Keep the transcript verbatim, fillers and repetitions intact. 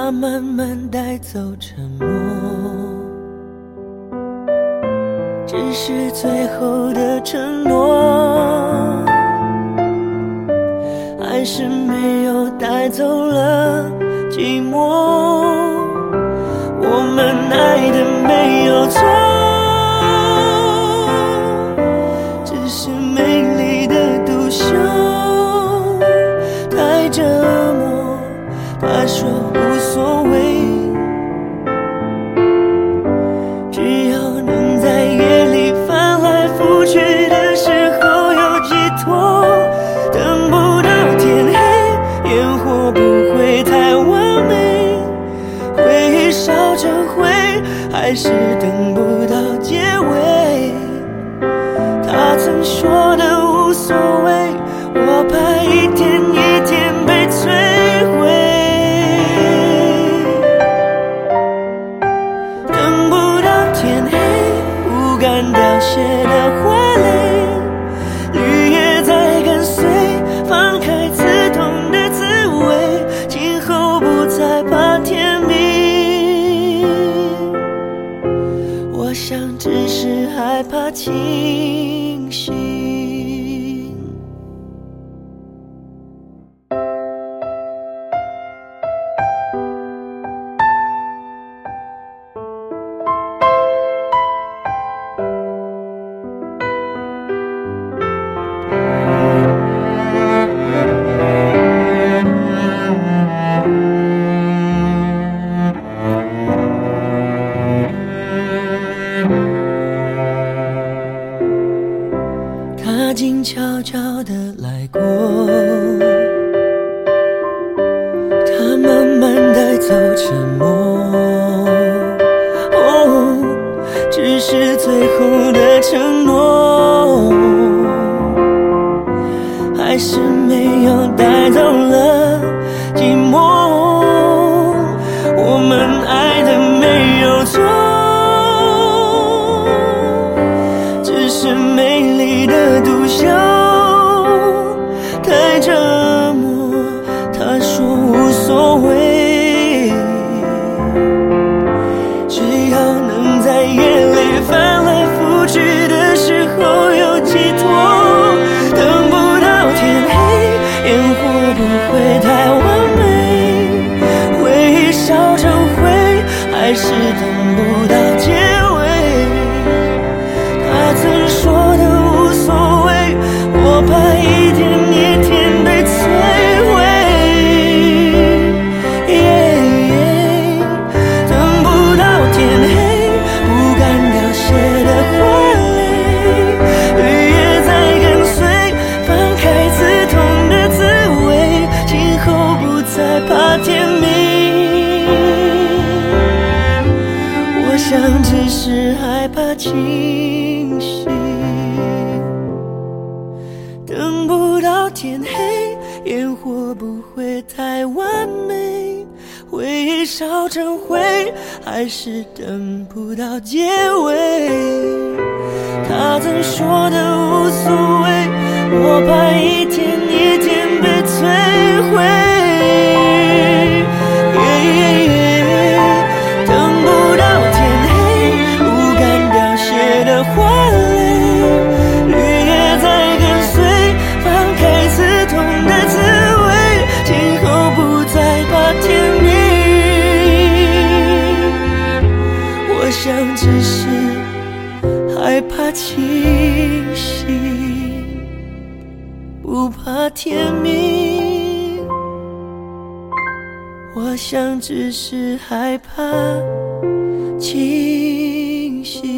它慢慢带走沉默，只是最后的承诺，还是没有带走了寂寞。我们爱的没有错，只是美丽的独秀太折磨。他说无所谓，只要能在夜里翻来覆去的时候有寄托。等不到天黑，烟火不会太完美，回忆烧成灰，还是等不到结尾。他曾说的无所谓，我怕一天一天被摧毁。等不到天黑，不敢凋谢的花蕾，绿叶在跟随，放开刺痛的滋味，今后不再怕天明。我想只是害怕清醒。他静悄悄地来过，他慢慢带走沉默，哦，只是最后的承诺，还是没有带走了寂寞。我们爱的没有错，只是美丽的独秀太折磨。他说无所谓，只要能在夜里翻来覆去的时候有寄托。等不到天黑，烟火不会太完美，回忆烧成灰，还是等不到结尾。他曾说的无所谓，我怕一天一天被摧毁。yeah, 等不到天黑，不敢凋谢的花蕾，绿叶在跟随，放开刺痛的滋味，今后不再怕天明。我想只是害怕清醒。等不到天黑，烟火不会太完美，回忆烧成灰，还是等不到结尾。他曾说的无所谓，我怕一天一天被摧毁。等不到天黑，不敢凋谢的花蕾，绿叶在跟随，放开刺痛的滋味，今后不再怕天明。我想只是害怕清醒，不怕天明。我想只是害怕清醒。